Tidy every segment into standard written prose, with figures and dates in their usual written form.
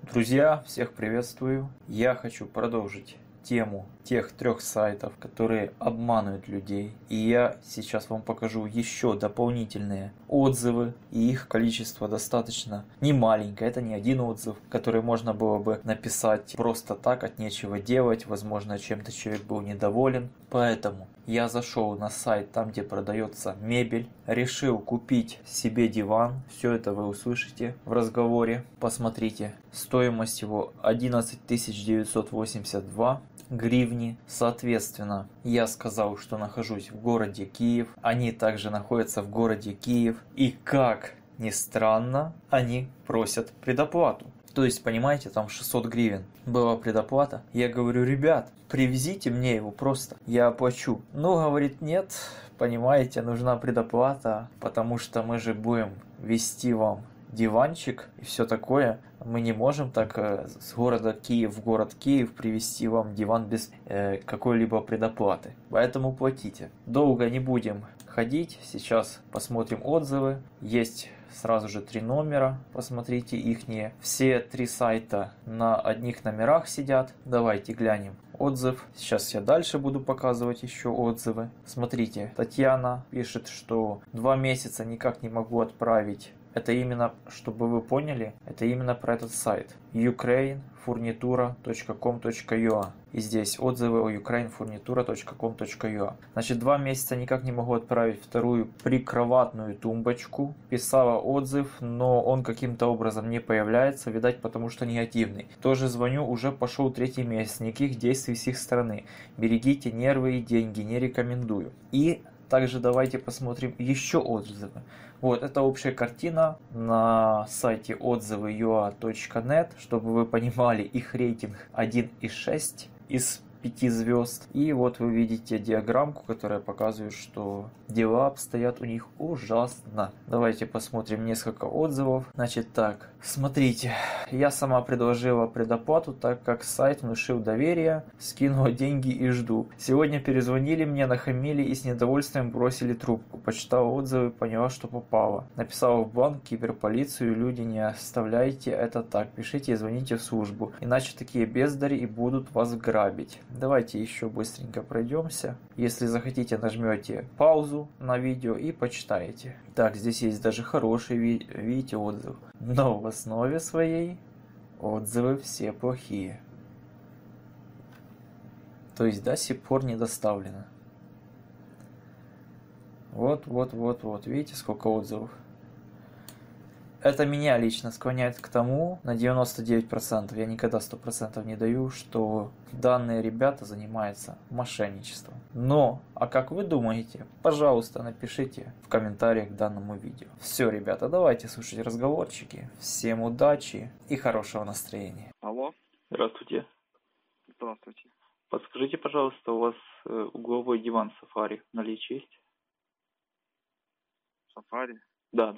Друзья, всех приветствую. Я хочу продолжить тему тех 3 сайтов, которые обманывают людей. И я сейчас вам покажу еще дополнительные отзывы. И их количество достаточно немаленькое. Это не один отзыв, который можно было бы написать просто так, от нечего делать. Возможно, чем-то человек был недоволен. Поэтому я зашел на сайт, там где продается мебель. Решил купить себе диван. Все это вы услышите в разговоре. Посмотрите. Стоимость его 11 982 гривни. Соответственно, я сказал, что нахожусь в городе Киев. Они также находятся в городе Киев. И как ни странно, они просят предоплату. То есть, понимаете, там 600 гривен была предоплата. Я говорю, ребят, привезите мне его просто, я оплачу. Ну, говорит, нет, понимаете, нужна предоплата, потому что мы же будем везти вам диванчик и все такое. Мы не можем так с города Киев в город Киев привезти вам диван без какой-либо предоплаты. Поэтому платите. Долго не будем ходить. Сейчас посмотрим отзывы. Есть сразу же 3 номера. Посмотрите ихние. Все 3 сайта на одних номерах сидят. Давайте глянем отзыв. Сейчас я дальше буду показывать еще отзывы. Смотрите, Татьяна пишет, что 2 месяца никак не могу отправить. Это именно, чтобы вы поняли, это именно про этот сайт. ukrainefurnitura.com.ua. И здесь отзывы о ukrainefurnitura.com.ua. Значит, 2 месяца никак не могу отправить вторую прикроватную тумбочку. Писала отзыв, но он каким-то образом не появляется, видать, потому что негативный. Тоже звоню, уже пошел 3-й месяц, никаких действий с их стороны. Берегите нервы и деньги, не рекомендую. И также давайте посмотрим еще отзывы. Вот, это общая картина на сайте отзывы.ua.net, чтобы вы понимали, их рейтинг 1,6 из 5 звезд. И вот вы видите диаграммку, которая показывает, что дела обстоят у них ужасно. Давайте посмотрим несколько отзывов. Значит так, смотрите, я сама предложила предоплату, так как сайт внушил доверие, скинула деньги и жду. Сегодня перезвонили мне, нахамили и с недовольствием бросили трубку. Почитала отзывы, поняла, что попала. Написала в банк, киберполицию, люди, не оставляйте это так, пишите и звоните в службу, иначе такие бездари и будут вас грабить. Давайте еще быстренько пройдемся. Если захотите, нажмете паузу на видео и почитаете. Так, здесь есть даже хороший, видите, отзыв. Но в основе своей отзывы все плохие. То есть до сих пор не доставлено. Вот. Видите, сколько отзывов? Это меня лично склоняет к тому, на 99%, я никогда 100% не даю, что данные ребята занимаются мошенничеством. Но, а как вы думаете, пожалуйста, напишите в комментариях к данному видео. Все, ребята, давайте слушать разговорчики. Всем удачи и хорошего настроения. Алло. Здравствуйте. Здравствуйте. Подскажите, пожалуйста, у вас угловой диван Сафари в наличии есть? Сафари? Да.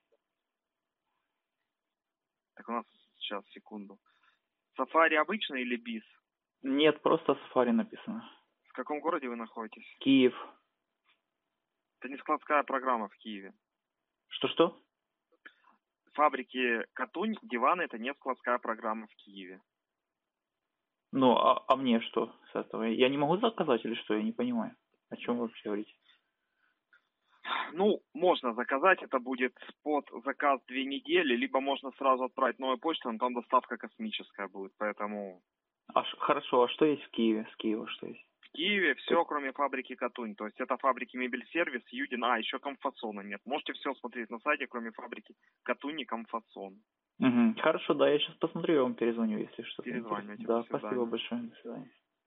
Так у нас сейчас, секунду. Сафари обычный или бис? Нет, просто Сафари написано. В каком городе вы находитесь? Киев. Это не складская программа в Киеве. Что? Фабрики Катунь, диваны — это не складская программа в Киеве. Ну, а мне что с этого? Я не могу заказать или что? Я не понимаю. О чем вы вообще говорите? Ну, можно заказать, это будет под заказ 2 недели, либо можно сразу отправить новую почту, но там доставка космическая будет, поэтому... Хорошо, а что есть в Киеве? С Киева что есть? В Киеве все, кроме фабрики Катунь, то есть это фабрики Мебель-сервис, Юдин, еще Комфасона нет. Можете все смотреть на сайте, кроме фабрики Катунь и Комфасон. Угу. Хорошо, да, я сейчас посмотрю, я вам перезвоню, если что. Перезванивайте. Да, спасибо большое, до свидания.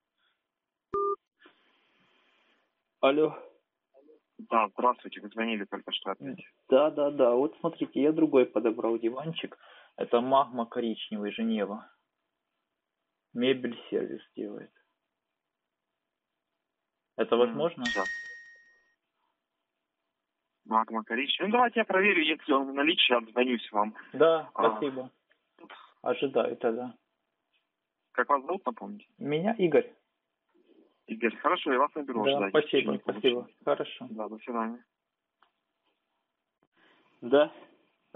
Алло. Да, здравствуйте, вы звонили только что опять. Да, вот смотрите, я другой подобрал диванчик. Это магма коричневый, Женева. Мебель-сервис делает. Это возможно? Да. Магма коричневый. Ну, давайте я проверю, если он в наличии, отзвонюсь вам. Да, спасибо. Ожидаю тогда. Как вас зовут, напомните? Меня Игорь. Игорь, хорошо, я вас наберу. Да, спасибо. Хорошо. Да, до свидания. Да.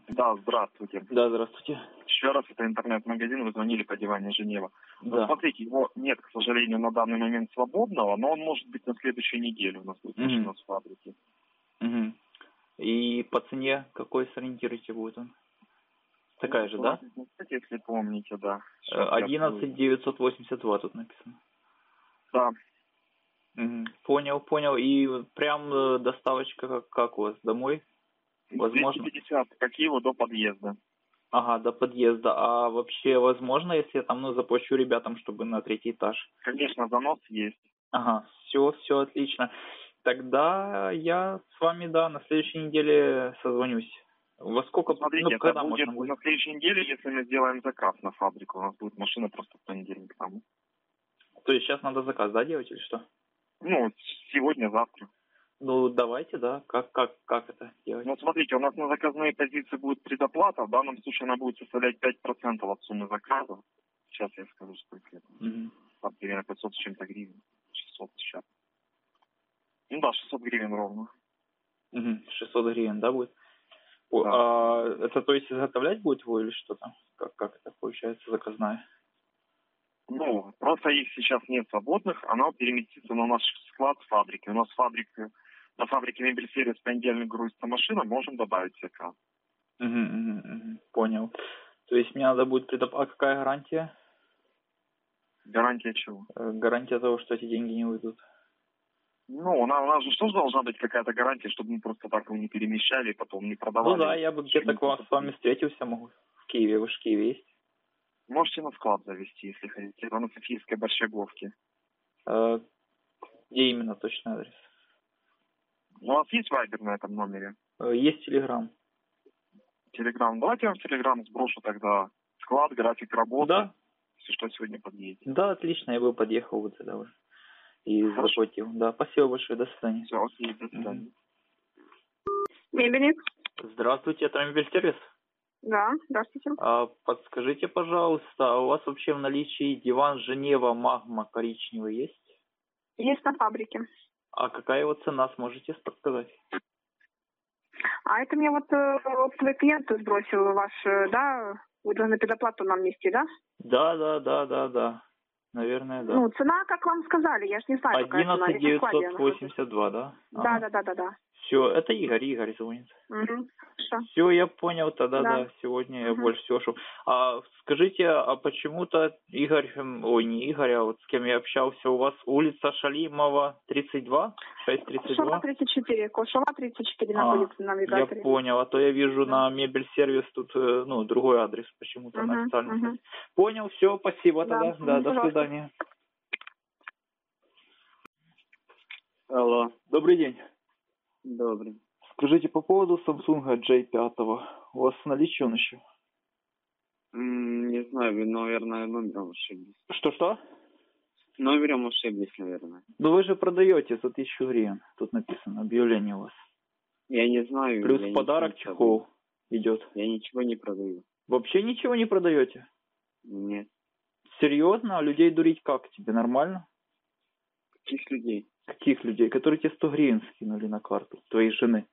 Да, здравствуйте. Да, здравствуйте. Еще раз, это интернет-магазин, вы звонили по диване Женева. Да. Вот смотрите, его нет, к сожалению, на данный момент свободного, но он может быть на следующей неделе у нас будет машина с фабрики. Угу. И по цене какой сориентируете будет он? Такая же, да? Кстати, если помните, да. 11 982 тут написано. Да. Угу. Понял. И прям доставочка как у вас? Домой? Возможно? 250 по Киеву до подъезда. Ага, до подъезда. А вообще возможно, если я там, заплачу ребятам, чтобы на 3-й этаж? Конечно, занос есть. Ага, все отлично. Тогда я с вами, да, на следующей неделе созвонюсь. Во сколько? Смотрите, когда это будет можно будет? на следующей неделе, если мы сделаем заказ на фабрику. У нас будет машина просто в понедельник там. То есть сейчас надо заказ, да, делать или что? Ну, сегодня-завтра. Ну, давайте, да. Как это делать? Ну, смотрите, у нас на заказные позиции будет предоплата. В данном случае она будет составлять 5% от суммы заказа. Сейчас я скажу, сколько это. Там примерно 500 с чем-то гривен. 600 сейчас. Ну да, 600 гривен ровно. 600 гривен, да, будет? Да. А это, то есть, изготовлять будет его или что там? Как это получается, заказная? Ну, просто их сейчас нет свободных. Она переместится на наш склад фабрики. У нас на фабрике мебель-сервис в понедельник грузится машина, можем добавить заказ. Понял. То есть мне надо будет А какая гарантия? Гарантия чего? Гарантия того, что эти деньги не уйдут. Ну, у нас же тоже должна быть какая-то гарантия, чтобы мы просто так его не перемещали и потом не продавали. Ну да, я бы где-то с вами встретился, могу. В Киеве, вы же в Киеве есть? Можете на склад завести, если хотите. На Софийской Борщаговке. Где именно точный адрес? У вас есть вайбер на этом номере? Есть Телеграм. Телеграм. Давайте я вам в Телеграм сброшу тогда склад, график работы. Да. Если что, сегодня подъедете. Да, отлично, я бы подъехал вот сюда уже. И заплатил. Да, спасибо большое, до свидания. Все, окей, до свидания. Мебелик? Здравствуйте, это мебель-сервис? Да, здравствуйте. Подскажите, пожалуйста, у вас вообще в наличии диван Женева Магма коричневый есть? Есть на фабрике. А какая его цена, сможете подсказать? А это мне вот твой клиент сбросил ваш, да? Вы должны предоплату нам нести, да? Да. Наверное, да. Ну, цена, как вам сказали, я ж не знаю, какая цена. 11 982, да? Да. Все, это Игорь звонит. Угу. Все, я понял, тогда да, сегодня я Угу. больше всего шел. А скажите, а почему-то Игорь, не Игорь, а вот с кем я общался, у вас улица Шалимова 32, 632? Кошова 34, Кошова 34 находится на навигаторе. Я понял, а то я вижу на мебель-сервис тут, другой адрес почему-то на официальном сайте. Понял, все, спасибо тогда, да, до свидания. Алло. Добрый день. Добрый. Скажите, по поводу Samsung J5, у вас в наличии он еще? Не знаю, вы, наверное, номером ошиблись. Что? Номером ошиблись, наверное. Ну вы же продаете за 1000 гривен, тут написано, объявление у вас. Я не знаю. Плюс подарок чехол идет. Я ничего не продаю. Вообще ничего не продаете? Нет. Серьезно? А людей дурить как? Тебе нормально? Каких людей? Каких людей? Которые тебе 100 гривен скинули на карту, твоей жены.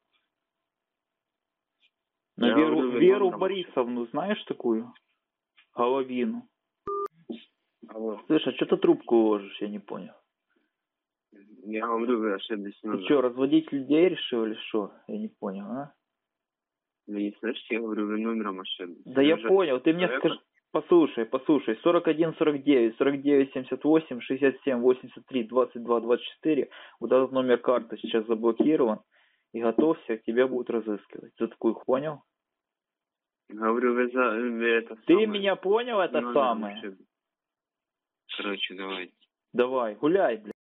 На Веру Борисовну, знаешь такую? Головину. Алло. Слышь, а что ты трубку ложишь, я не понял. Я говорю, вы ошиблись. Ты что, разводить людей решил или что? Я не понял, а? Вы не слышите, я говорю, вы номером ошиблись. Да я понял, ты мне скажи... Послушай, 41 49 49 78 67 83 22 24. Вот этот номер карты сейчас заблокирован. И готовься, тебя будут разыскивать. За такую, понял? Говорю, вы это Ты самое... меня понял, это самое? Короче, давайте. Давай, гуляй, блядь.